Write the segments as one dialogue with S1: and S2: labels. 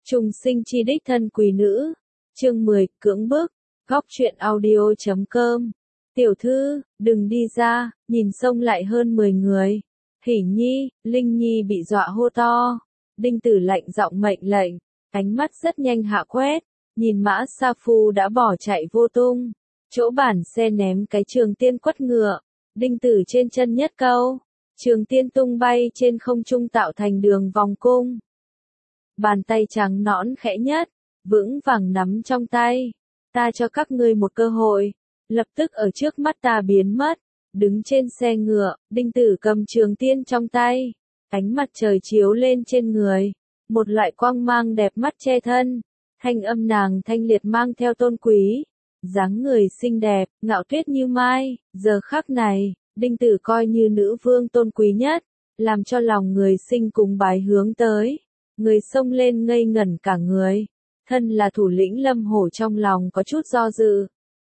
S1: Trùng sinh chi đích thân quý nữ. Chương 10, cưỡng bức. Góc truyện audio.com. Tiểu thư, đừng đi ra, nhìn xông lại hơn 10 người. Hỉ Nhi, Linh Nhi bị dọa hô to. Đinh Tử lạnh giọng mệnh lệnh, ánh mắt rất nhanh hạ quét, nhìn Mã Sa Phu đã bỏ chạy vô tung. Chỗ bản xe ném cái trường tiên quất ngựa. Đinh Tử trên chân nhất câu. Trường tiên tung bay trên không trung tạo thành đường vòng cung. Bàn tay trắng nõn khẽ nhất, vững vàng nắm trong tay. Ta cho các ngươi một cơ hội. Lập tức ở trước mắt ta biến mất. Đứng trên xe ngựa, Đinh Tử cầm trường tiên trong tay. Ánh mặt trời chiếu lên trên người. Một loại quang mang đẹp mắt che thân. Thanh âm nàng thanh liệt mang theo tôn quý. Dáng người xinh đẹp, ngạo tuyết như mai. Giờ khắc này, Đinh Tử coi như nữ vương tôn quý nhất. Làm cho lòng người sinh cùng bái hướng tới. Người xông lên ngây ngẩn cả người. Thân là thủ lĩnh Lâm Hổ trong lòng có chút do dự.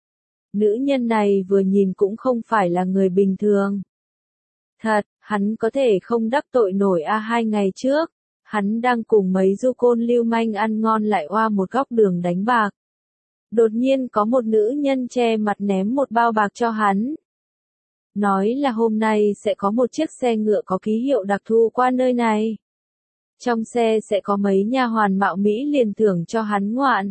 S1: Nữ nhân này vừa nhìn cũng không phải là người bình thường. Thật, hắn có thể không đắc tội nổi 2 ngày trước. Hắn đang cùng mấy du côn lưu manh ăn ngon lại oa một góc đường đánh bạc. Đột nhiên có một nữ nhân che mặt ném một bao bạc cho hắn. Nói là hôm nay sẽ có một chiếc xe ngựa có ký hiệu đặc thù qua nơi này. Trong xe sẽ có mấy nha hoàn mạo mỹ liền thưởng cho hắn ngoạn.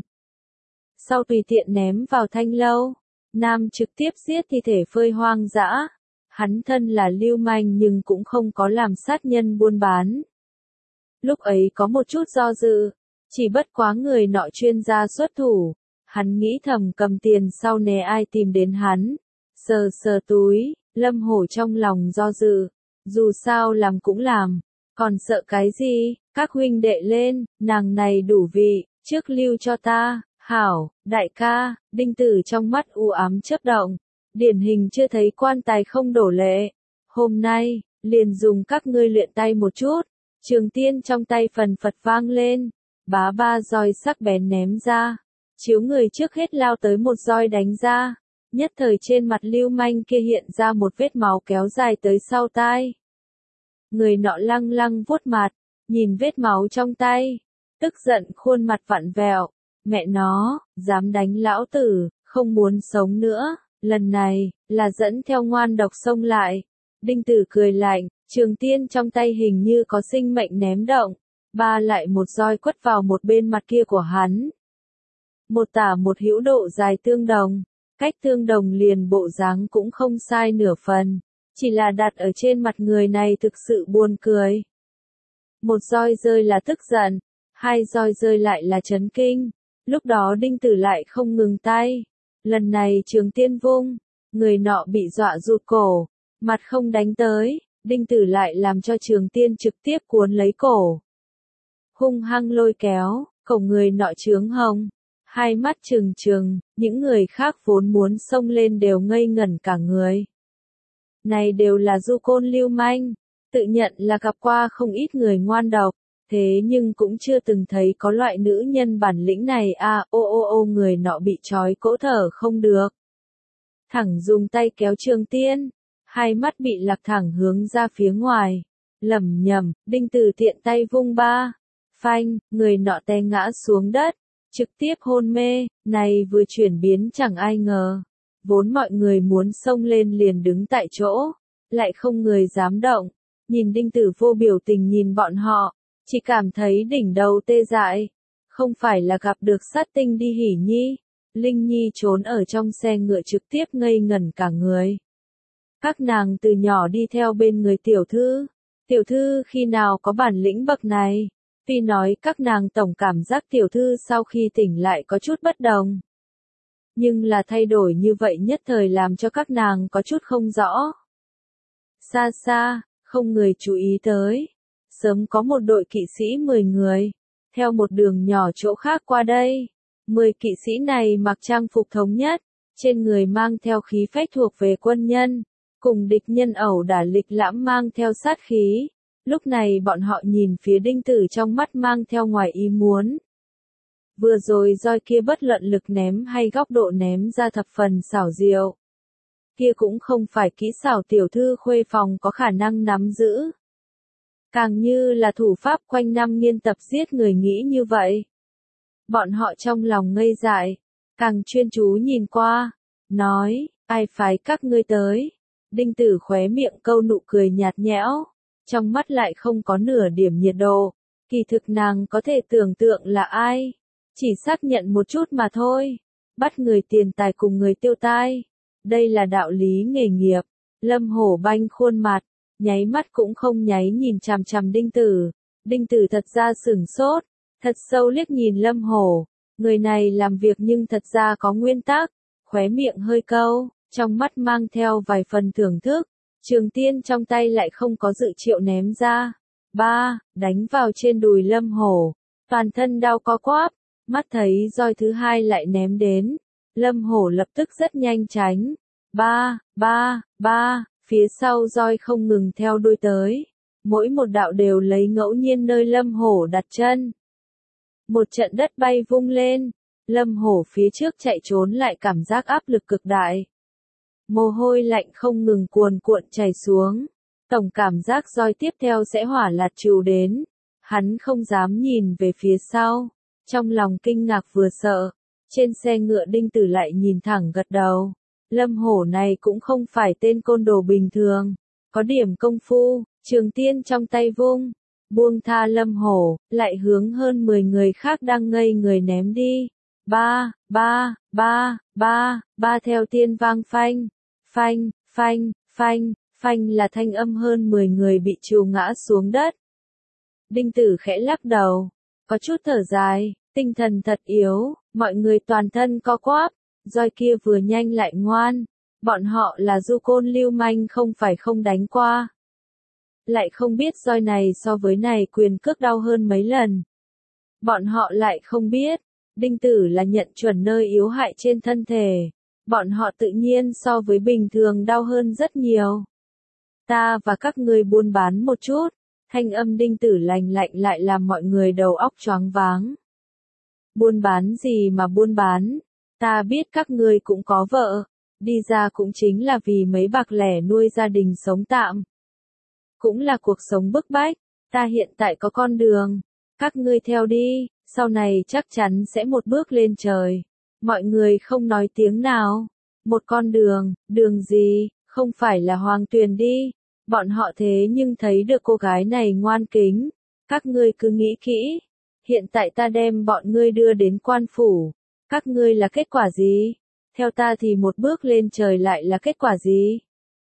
S1: Sau tùy tiện ném vào thanh lâu. Nam trực tiếp giết thi thể phơi hoang dã. Hắn thân là lưu manh nhưng cũng không có làm sát nhân buôn bán. Lúc ấy có một chút do dự. Chỉ bất quá người nọ chuyên gia xuất thủ. Hắn nghĩ thầm cầm tiền sau nè ai tìm đến hắn. Sờ sờ túi, Lâm Hổ trong lòng do dự. Dù sao làm cũng làm. Còn sợ cái gì, các huynh đệ lên, nàng này đủ vị, trước lưu cho ta, hảo, đại ca, Đinh Tử trong mắt u ám chớp động, điển hình chưa thấy quan tài không đổ lệ. Hôm nay, liền dùng các ngươi luyện tay một chút, trường tiên trong tay phần phật vang lên, bá ba roi sắc bén ném ra, chiếu người trước hết lao tới một roi đánh ra, nhất thời trên mặt lưu manh kia hiện ra một vết máu kéo dài tới sau tai. Người nọ lăng lăng vuốt mặt, nhìn vết máu trong tay, tức giận khuôn mặt vặn vẹo, mẹ nó, dám đánh lão tử, không muốn sống nữa, lần này, là dẫn theo ngoan độc xông lại. Đinh Tử cười lạnh, trường tiên trong tay hình như có sinh mệnh ném động, ba lại một roi quất vào một bên mặt kia của hắn. Một tả một hữu độ dài tương đồng, cách tương đồng liền bộ dáng cũng không sai nửa phần. Chỉ là đặt ở trên mặt người này thực sự buồn cười. Một roi rơi là tức giận, 2 roi rơi lại là chấn kinh. Lúc đó Đinh Tử lại không ngừng tay. Lần này trường tiên vung, người nọ bị dọa rụt cổ, mặt không đánh tới, Đinh Tử lại làm cho trường tiên trực tiếp cuốn lấy cổ. Hung hăng lôi kéo, cổ người nọ chướng hồng, hai mắt trừng trừng, những người khác vốn muốn xông lên đều ngây ngẩn cả người. Này đều là du côn lưu manh, tự nhận là gặp qua không ít người ngoan độc, thế nhưng cũng chưa từng thấy có loại nữ nhân bản lĩnh này người nọ bị trói cỗ thở không được. Thẳng dùng tay kéo trường tiên, hai mắt bị lạc thẳng hướng ra phía ngoài, lẩm nhẩm, Đinh Tử tiện tay vung ba, phanh, người nọ té ngã xuống đất, trực tiếp hôn mê, này vừa chuyển biến chẳng ai ngờ. Vốn mọi người muốn xông lên liền đứng tại chỗ, lại không người dám động, nhìn Đinh Tử vô biểu tình nhìn bọn họ, chỉ cảm thấy đỉnh đầu tê dại, không phải là gặp được sát tinh đi Hỉ Nhi, Linh Nhi trốn ở trong xe ngựa trực tiếp ngây ngẩn cả người. Các nàng từ nhỏ đi theo bên người tiểu thư khi nào có bản lĩnh bậc này, tuy nói các nàng tổng cảm giác tiểu thư sau khi tỉnh lại có chút bất đồng. Nhưng là thay đổi như vậy nhất thời làm cho các nàng có chút không rõ. Xa xa, không người chú ý tới. Sớm có một đội kỵ sĩ 10 người, theo một đường nhỏ chỗ khác qua đây. 10 kỵ sĩ này mặc trang phục thống nhất, trên người mang theo khí phách thuộc về quân nhân, cùng địch nhân ẩu đả lịch lãm mang theo sát khí. Lúc này bọn họ nhìn phía Đinh Tử trong mắt mang theo ngoài ý muốn. Vừa rồi roi kia bất luận lực ném hay góc độ ném ra thập phần xảo diệu. Kia cũng không phải kỹ xảo tiểu thư khuê phòng có khả năng nắm giữ. Càng như là thủ pháp quanh năm nghiên tập giết người nghĩ như vậy. Bọn họ trong lòng ngây dại, càng chuyên chú nhìn qua, nói, ai phái các ngươi tới? Đinh Tử khóe miệng câu nụ cười nhạt nhẽo, trong mắt lại không có nửa điểm nhiệt độ, kỳ thực nàng có thể tưởng tượng là ai, chỉ xác nhận một chút mà thôi, bắt người tiền tài cùng người tiêu tai, đây là đạo lý nghề nghiệp. Lâm Hổ banh khuôn mặt, nháy mắt cũng không nháy nhìn chằm chằm Đinh Tử thật ra sửng sốt, thật sâu liếc nhìn Lâm Hổ, người này làm việc nhưng thật ra có nguyên tắc, khóe miệng hơi câu, trong mắt mang theo vài phần thưởng thức, trường tiên trong tay lại không có dự triệu ném ra. Ba, đánh vào trên đùi Lâm Hổ, toàn thân đau co quắp, mắt thấy roi thứ hai lại ném đến, Lâm Hổ lập tức rất nhanh tránh. Ba, phía sau roi không ngừng theo đuôi tới, mỗi một đạo đều lấy ngẫu nhiên nơi Lâm Hổ đặt chân. Một trận đất bay vung lên, Lâm Hổ phía trước chạy trốn lại cảm giác áp lực cực đại. Mồ hôi lạnh không ngừng cuồn cuộn chảy xuống, tổng cảm giác roi tiếp theo sẽ hỏa lạt trù đến. Hắn không dám nhìn về phía sau, trong lòng kinh ngạc vừa sợ, trên xe ngựa Đinh Tử lại nhìn thẳng gật đầu. Lâm Hổ này cũng không phải tên côn đồ bình thường, có điểm công phu, trường tiên trong tay vung, buông tha Lâm Hổ, lại hướng hơn 10 người khác đang ngây người ném đi. Ba theo tiên vang phanh là thanh âm hơn 10 người bị trù ngã xuống đất. Đinh Tử khẽ lắc đầu, có chút thở dài, tinh thần thật yếu, mọi người toàn thân co quắp, roi kia vừa nhanh lại ngoan, bọn họ là du côn lưu manh không phải không đánh qua. Lại không biết roi này so với này quyền cước đau hơn mấy lần. Bọn họ lại không biết, Đinh Tử là nhận chuẩn nơi yếu hại trên thân thể, bọn họ tự nhiên so với bình thường đau hơn rất nhiều. Ta và các ngươi buôn bán một chút, thanh âm Đinh Tử lạnh lạnh lại làm mọi người đầu óc choáng váng. Buôn bán gì mà buôn bán, ta biết các ngươi cũng có vợ, đi ra cũng chính là vì mấy bạc lẻ nuôi gia đình sống tạm. Cũng là cuộc sống bức bách, ta hiện tại có con đường, các ngươi theo đi, sau này chắc chắn sẽ một bước lên trời. Mọi người không nói tiếng nào, một con đường, đường gì, không phải là Hoàng Tuyền đi, bọn họ thế nhưng thấy được cô gái này ngoan kính, các ngươi cứ nghĩ kỹ, hiện tại ta đem bọn ngươi đưa đến quan phủ, các ngươi là kết quả gì? Theo ta thì một bước lên trời lại là kết quả gì?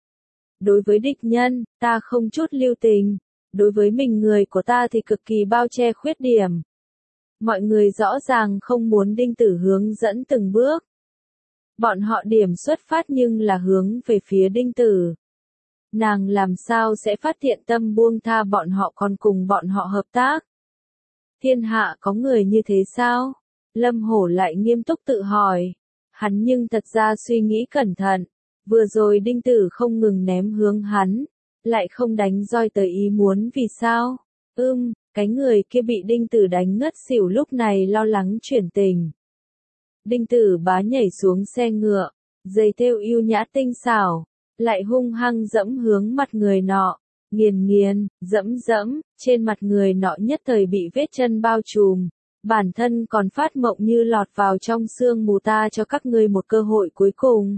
S1: Đối với địch nhân, ta không chút lưu tình, đối với mình người của ta thì cực kỳ bao che khuyết điểm. Mọi người rõ ràng không muốn Đinh Tử hướng dẫn từng bước. Bọn họ điểm xuất phát nhưng là hướng về phía Đinh Tử. Nàng làm sao sẽ phát hiện tâm buông tha bọn họ còn cùng bọn họ hợp tác? Thiên hạ có người như thế sao? Lâm Hổ lại nghiêm túc tự hỏi. Hắn nhưng thật ra suy nghĩ cẩn thận. Vừa rồi Đinh Tử không ngừng ném hướng hắn, lại không đánh roi tới ý muốn vì sao? Cái người kia bị Đinh Tử đánh ngất xỉu lúc này lo lắng chuyển tình. Đinh Tử bá nhảy xuống xe ngựa, giày thêu yêu nhã tinh xảo, lại hung hăng dẫm hướng mặt người nọ, nghiền, dẫm, trên mặt người nọ nhất thời bị vết chân bao trùm, bản thân còn phát mộng như lọt vào trong sương mù ta cho các ngươi một cơ hội cuối cùng.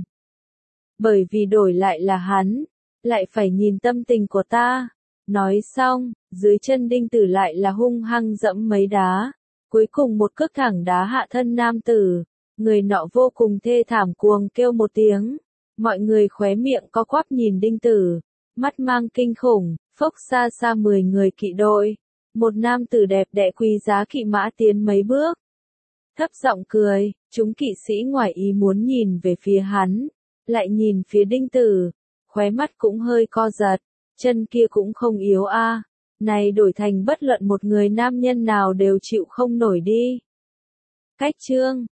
S1: Bởi vì đổi lại là hắn, lại phải nhìn tâm tình của ta. Nói xong, dưới chân Đinh Tử lại là hung hăng dẫm mấy đá, cuối cùng một cước thẳng đá hạ thân nam tử, người nọ vô cùng thê thảm cuồng kêu một tiếng, mọi người khóe miệng co quắp nhìn Đinh Tử, mắt mang kinh khủng, phốc xa 10 người kỵ đội, một nam tử đẹp đẽ quý giá kỵ mã tiến mấy bước, thấp giọng cười, chúng kỵ sĩ ngoài ý muốn nhìn về phía hắn, lại nhìn phía Đinh Tử, khóe mắt cũng hơi co giật. Chân kia cũng không yếu a, này đổi thành bất luận một người nam nhân nào đều chịu không nổi đi. Cách chương